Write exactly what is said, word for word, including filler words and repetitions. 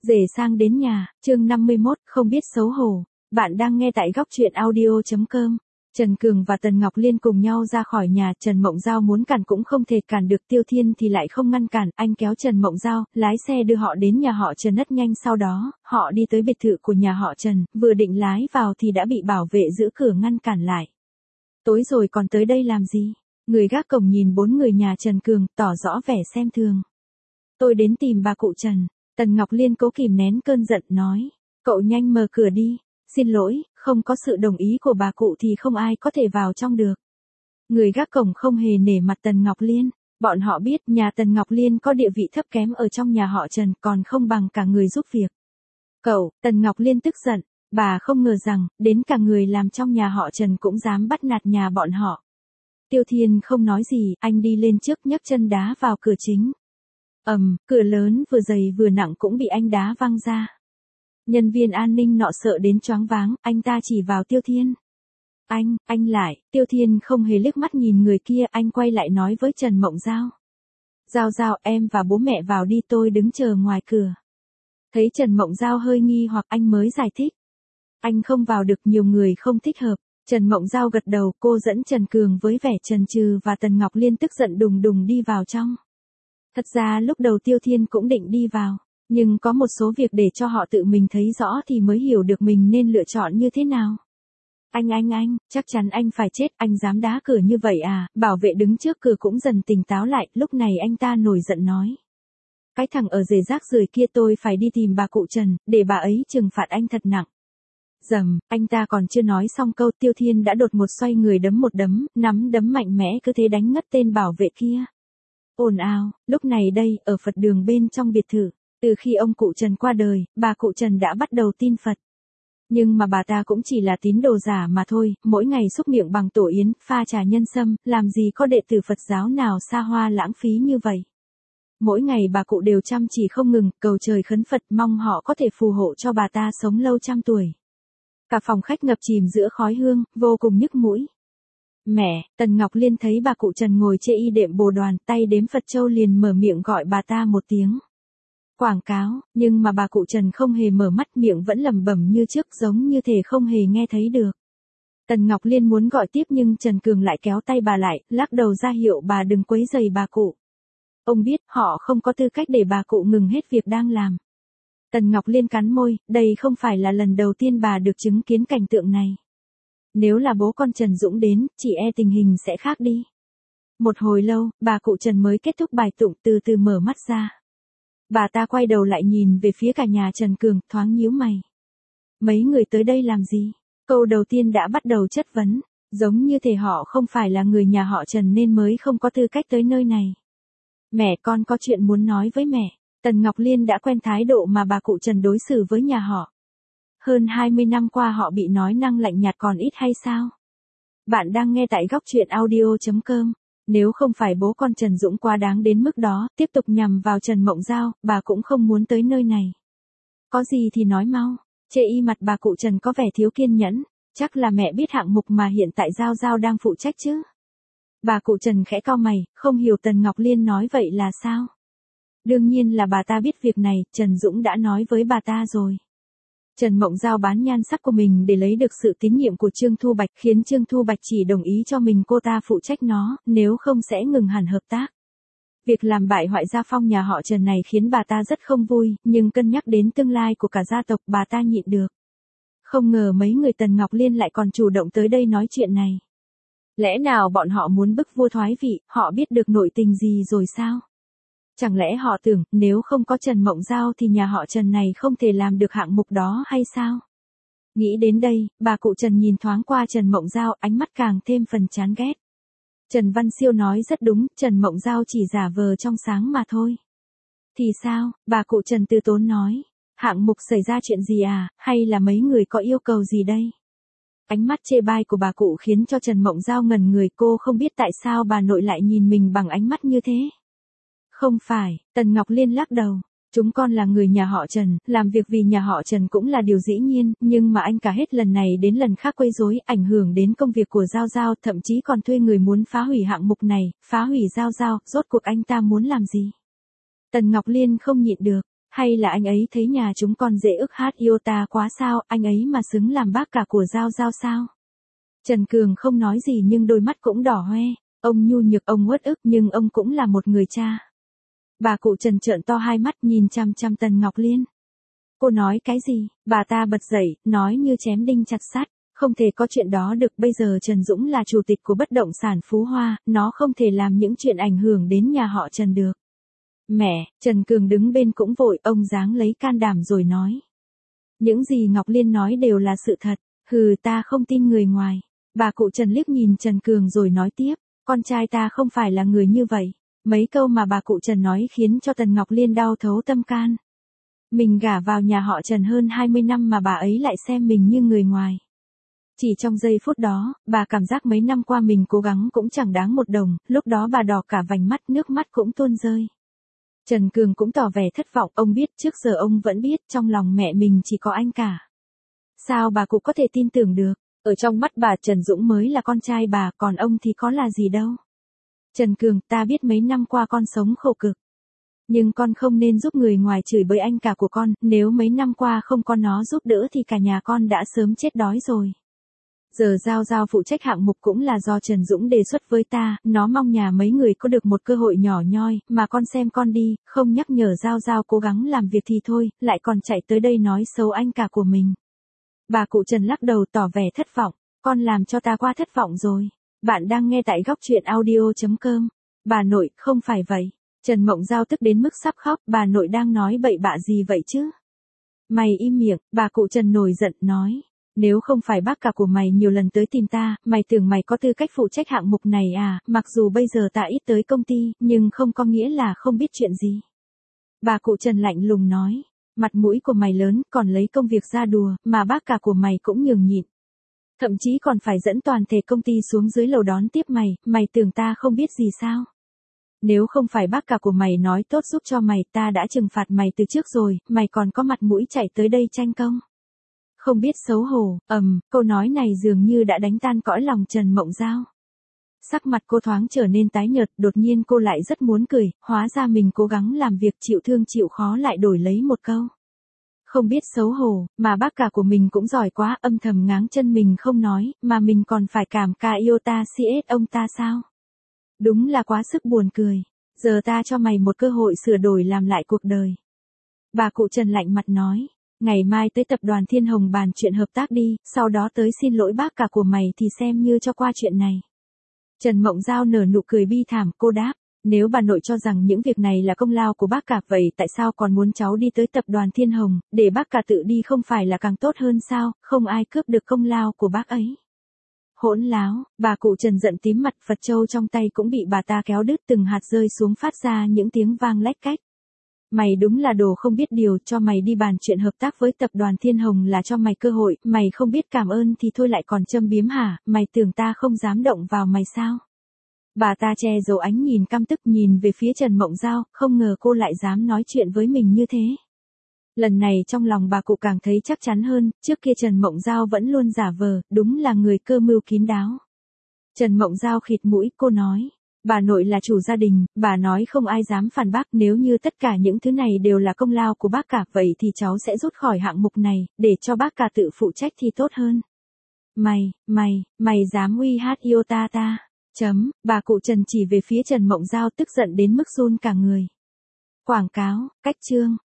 Rể sang đến nhà, chương năm mươi mốt, không biết xấu hổ. Bạn đang nghe tại góc truyện audio chấm com. Trần Cường và Tần Ngọc Liên cùng nhau ra khỏi nhà, Trần Mộng Giao muốn cản cũng không thể cản được, Tiêu Thiên thì lại không ngăn cản, anh kéo Trần Mộng Giao, lái xe đưa họ đến nhà họ Trần rất nhanh, sau đó, họ đi tới biệt thự của nhà họ Trần, vừa định lái vào thì đã bị bảo vệ giữ cửa ngăn cản lại. Tối rồi còn tới đây làm gì? Người gác cổng nhìn bốn người nhà Trần Cường, tỏ rõ vẻ xem thường. Tôi đến tìm bà cụ Trần. Tần Ngọc Liên cố kìm nén cơn giận nói, cậu nhanh mở cửa đi, xin lỗi, không có sự đồng ý của bà cụ thì không ai có thể vào trong được. Người gác cổng không hề nể mặt Tần Ngọc Liên, bọn họ biết nhà Tần Ngọc Liên có địa vị thấp kém ở trong nhà họ Trần, còn không bằng cả người giúp việc. Cậu, Tần Ngọc Liên tức giận, bà không ngờ rằng, đến cả người làm trong nhà họ Trần cũng dám bắt nạt nhà bọn họ. Tiêu Thiên không nói gì, anh đi lên trước nhấc chân đá vào cửa chính. Ầm, um, cửa lớn vừa dày vừa nặng cũng bị anh đá văng ra. Nhân viên an ninh nọ sợ đến choáng váng, anh ta chỉ vào Tiêu Thiên. Anh, anh lại, Tiêu Thiên không hề liếc mắt nhìn người kia, anh quay lại nói với Trần Mộng Giao. Giao Giao, em và bố mẹ vào đi, tôi đứng chờ ngoài cửa. Thấy Trần Mộng Giao hơi nghi hoặc anh mới giải thích. Anh không vào được, nhiều người không thích hợp. Trần Mộng Giao gật đầu, cô dẫn Trần Cường với vẻ chần chừ và Tần Ngọc Liên tức giận đùng đùng đi vào trong. Thật ra lúc đầu Tiêu Thiên cũng định đi vào, nhưng có một số việc để cho họ tự mình thấy rõ thì mới hiểu được mình nên lựa chọn như thế nào. Anh anh anh, chắc chắn anh phải chết, anh dám đá cửa như vậy à? Bảo vệ đứng trước cửa cũng dần tỉnh táo lại, lúc này anh ta nổi giận nói. Cái thằng ở rể rác rưởi kia, tôi phải đi tìm bà cụ Trần, để bà ấy trừng phạt anh thật nặng. Dầm, anh ta còn chưa nói xong câu, Tiêu Thiên đã đột một xoay người đấm một đấm, nắm đấm mạnh mẽ cứ thế đánh ngất tên bảo vệ kia. Ồn ào, lúc này đây, ở Phật đường bên trong biệt thự, từ khi ông cụ Trần qua đời, bà cụ Trần đã bắt đầu tin Phật. Nhưng mà bà ta cũng chỉ là tín đồ giả mà thôi, mỗi ngày xúc miệng bằng tổ yến, pha trà nhân sâm, làm gì có đệ tử Phật giáo nào xa hoa lãng phí như vậy. Mỗi ngày bà cụ đều chăm chỉ không ngừng, cầu trời khấn Phật, mong họ có thể phù hộ cho bà ta sống lâu trăm tuổi. Cả phòng khách ngập chìm giữa khói hương, vô cùng nhức mũi. Mẹ, Tần Ngọc Liên thấy bà cụ Trần ngồi chê y đệm bồ đoàn, tay đếm Phật châu liền mở miệng gọi bà ta một tiếng. Quảng cáo, nhưng mà bà cụ Trần không hề mở mắt, miệng vẫn lẩm bẩm như trước, giống như thể không hề nghe thấy được. Tần Ngọc Liên muốn gọi tiếp nhưng Trần Cường lại kéo tay bà lại, lắc đầu ra hiệu bà đừng quấy rầy bà cụ. Ông biết họ không có tư cách để bà cụ ngừng hết việc đang làm. Tần Ngọc Liên cắn môi, đây không phải là lần đầu tiên bà được chứng kiến cảnh tượng này. Nếu là bố con Trần Dũng đến, chỉ e tình hình sẽ khác đi. Một hồi lâu, bà cụ Trần mới kết thúc bài tụng, từ từ mở mắt ra. Bà ta quay đầu lại nhìn về phía cả nhà Trần Cường, thoáng nhíu mày. Mấy người tới đây làm gì? Câu đầu tiên đã bắt đầu chất vấn, giống như thể họ không phải là người nhà họ Trần nên mới không có tư cách tới nơi này. Mẹ, con có chuyện muốn nói với mẹ. Tần Ngọc Liên đã quen thái độ mà bà cụ Trần đối xử với nhà họ. Hơn hai mươi năm qua họ bị nói năng lạnh nhạt còn ít hay sao? Bạn đang nghe tại góc truyện audio chấm com. Nếu không phải bố con Trần Dũng quá đáng đến mức đó, tiếp tục nhằm vào Trần Mộng Giao, bà cũng không muốn tới nơi này. Có gì thì nói mau. Chê y mặt bà cụ Trần có vẻ thiếu kiên nhẫn. Chắc là mẹ biết hạng mục mà hiện tại Giao Giao đang phụ trách chứ. Bà cụ Trần khẽ cau mày, không hiểu Tần Ngọc Liên nói vậy là sao. Đương nhiên là bà ta biết việc này, Trần Dũng đã nói với bà ta rồi. Trần Mộng Giao bán nhan sắc của mình để lấy được sự tín nhiệm của Trương Thu Bạch, khiến Trương Thu Bạch chỉ đồng ý cho mình cô ta phụ trách nó, nếu không sẽ ngừng hẳn hợp tác. Việc làm bại hoại gia phong nhà họ Trần này khiến bà ta rất không vui, nhưng cân nhắc đến tương lai của cả gia tộc bà ta nhịn được. Không ngờ mấy người Tần Ngọc Liên lại còn chủ động tới đây nói chuyện này. Lẽ nào bọn họ muốn bức vua thoái vị, họ biết được nội tình gì rồi sao? Chẳng lẽ họ tưởng, nếu không có Trần Mộng Giao thì nhà họ Trần này không thể làm được hạng mục đó hay sao? Nghĩ đến đây, bà cụ Trần nhìn thoáng qua Trần Mộng Giao, ánh mắt càng thêm phần chán ghét. Trần Văn Siêu nói rất đúng, Trần Mộng Giao chỉ giả vờ trong sáng mà thôi. Thì sao, bà cụ Trần từ tốn nói, hạng mục xảy ra chuyện gì à, hay là mấy người có yêu cầu gì đây? Ánh mắt chê bai của bà cụ khiến cho Trần Mộng Giao ngẩn người, cô không biết tại sao bà nội lại nhìn mình bằng ánh mắt như thế. Không phải, Tần Ngọc Liên lắc đầu, chúng con là người nhà họ Trần, làm việc vì nhà họ Trần cũng là điều dĩ nhiên, nhưng mà anh cả hết lần này đến lần khác quấy rối, ảnh hưởng đến công việc của Giao Giao, thậm chí còn thuê người muốn phá hủy hạng mục này, phá hủy Giao Giao, rốt cuộc anh ta muốn làm gì? Tần Ngọc Liên không nhịn được, Hay là anh ấy thấy nhà chúng con dễ ức hát yêu ta quá sao, anh ấy mà xứng làm bác cả của Giao Giao sao? Trần Cường không nói gì nhưng đôi mắt cũng đỏ hoe, ông nhu nhược, ông uất ức nhưng ông cũng là một người cha. Bà cụ Trần trợn to hai mắt nhìn chăm chăm Tần Ngọc Liên. Cô nói cái gì? Bà ta bật dậy, nói như chém đinh chặt sắt. Không thể có chuyện đó được, bây giờ Trần Dũng là chủ tịch của bất động sản Phú Hoa, nó không thể làm những chuyện ảnh hưởng đến nhà họ Trần được. Mẹ, Trần Cường đứng bên cũng vội, ông giáng lấy can đảm rồi nói. Những gì Ngọc Liên nói đều là sự thật, hừ ta không tin người ngoài. Bà cụ Trần liếc nhìn Trần Cường rồi nói tiếp, con trai ta không phải là người như vậy. Mấy câu mà bà cụ Trần nói khiến cho Tần Ngọc Liên đau thấu tâm can. Mình gả vào nhà họ Trần hơn hai mươi năm mà bà ấy lại xem mình như người ngoài. Chỉ trong giây phút đó, bà cảm giác mấy năm qua mình cố gắng cũng chẳng đáng một đồng, lúc đó bà đỏ cả vành mắt, nước mắt cũng tuôn rơi. Trần Cường cũng tỏ vẻ thất vọng, ông biết trước giờ ông vẫn biết trong lòng mẹ mình chỉ có anh cả. Sao bà cụ có thể tin tưởng được, ở trong mắt bà Trần Dũng mới là con trai bà, còn ông thì có là gì đâu. Trần Cường, ta biết mấy năm qua con sống khổ cực. Nhưng con không nên giúp người ngoài chửi bới anh cả của con, nếu mấy năm qua không có nó giúp đỡ thì cả nhà con đã sớm chết đói rồi. Giờ Giao Giao phụ trách hạng mục cũng là do Trần Dũng đề xuất với ta, nó mong nhà mấy người có được một cơ hội nhỏ nhoi, mà con xem con đi, không nhắc nhở Giao Giao cố gắng làm việc thì thôi, lại còn chạy tới đây nói xấu anh cả của mình. Bà cụ Trần lắc đầu tỏ vẻ thất vọng, con làm cho ta qua thất vọng rồi. Bạn đang nghe tại góc truyện audio chấm com. Bà nội, không phải vậy. Trần Mộng Giao tức đến mức sắp khóc, bà nội đang nói bậy bạ gì vậy chứ? Mày im miệng, bà cụ Trần nổi giận nói. Nếu không phải bác cả của mày nhiều lần tới tìm ta, mày tưởng mày có tư cách phụ trách hạng mục này à, mặc dù bây giờ ta ít tới công ty, nhưng không có nghĩa là không biết chuyện gì. Bà cụ Trần lạnh lùng nói, mặt mũi của mày lớn, còn lấy công việc ra đùa, mà bác cả của mày cũng nhường nhịn. Thậm chí còn phải dẫn toàn thể công ty xuống dưới lầu đón tiếp mày, mày tưởng ta không biết gì sao? Nếu không phải bác cả của mày nói tốt giúp cho mày, ta đã trừng phạt mày từ trước rồi, mày còn có mặt mũi chạy tới đây tranh công. Không biết xấu hổ, ầm, um, câu nói này dường như đã đánh tan cõi lòng Trần Mộng Giao. Sắc mặt cô thoáng trở nên tái nhợt, đột nhiên cô lại rất muốn cười, hóa ra mình cố gắng làm việc chịu thương chịu khó lại đổi lấy một câu. Không biết xấu hổ, mà bác cả của mình cũng giỏi quá, âm thầm ngáng chân mình không nói, mà mình còn phải cảm ca yêu ta xê ét ông ta sao? Đúng là quá sức buồn cười, giờ ta cho mày một cơ hội sửa đổi làm lại cuộc đời. Bà cụ Trần lạnh mặt nói. Ngày mai tới tập đoàn Thiên Hồng bàn chuyện hợp tác đi, sau đó tới xin lỗi bác cả của mày thì xem như cho qua chuyện này. Trần Mộng Giao nở nụ cười bi thảm, cô đáp, nếu bà nội cho rằng những việc này là công lao của bác cả vậy tại sao còn muốn cháu đi tới tập đoàn Thiên Hồng, để bác cả tự đi không phải là càng tốt hơn sao, không ai cướp được công lao của bác ấy. Hỗn láo, bà cụ Trần giận tím mặt, Phật châu trong tay cũng bị bà ta kéo đứt từng hạt rơi xuống phát ra những tiếng vang lách cách. Mày đúng là đồ không biết điều, cho mày đi bàn chuyện hợp tác với tập đoàn Thiên Hồng là cho mày cơ hội, mày không biết cảm ơn thì thôi lại còn châm biếm hả, mày tưởng ta không dám động vào mày sao? Bà ta che giấu ánh nhìn căm tức nhìn về phía Trần Mộng Giao, không ngờ cô lại dám nói chuyện với mình như thế. Lần này trong lòng bà cụ càng thấy chắc chắn hơn, trước kia Trần Mộng Giao vẫn luôn giả vờ, đúng là người cơ mưu kín đáo. Trần Mộng Giao khịt mũi, cô nói. Bà nội là chủ gia đình, bà nói không ai dám phản bác, nếu như tất cả những thứ này đều là công lao của bác cả vậy thì cháu sẽ rút khỏi hạng mục này, để cho bác cả tự phụ trách thì tốt hơn. Mày, mày, mày dám uy hát yêu ta ta, chấm, bà cụ Trần chỉ về phía Trần Mộng Giao tức giận đến mức run cả người. Quảng cáo, cách chương.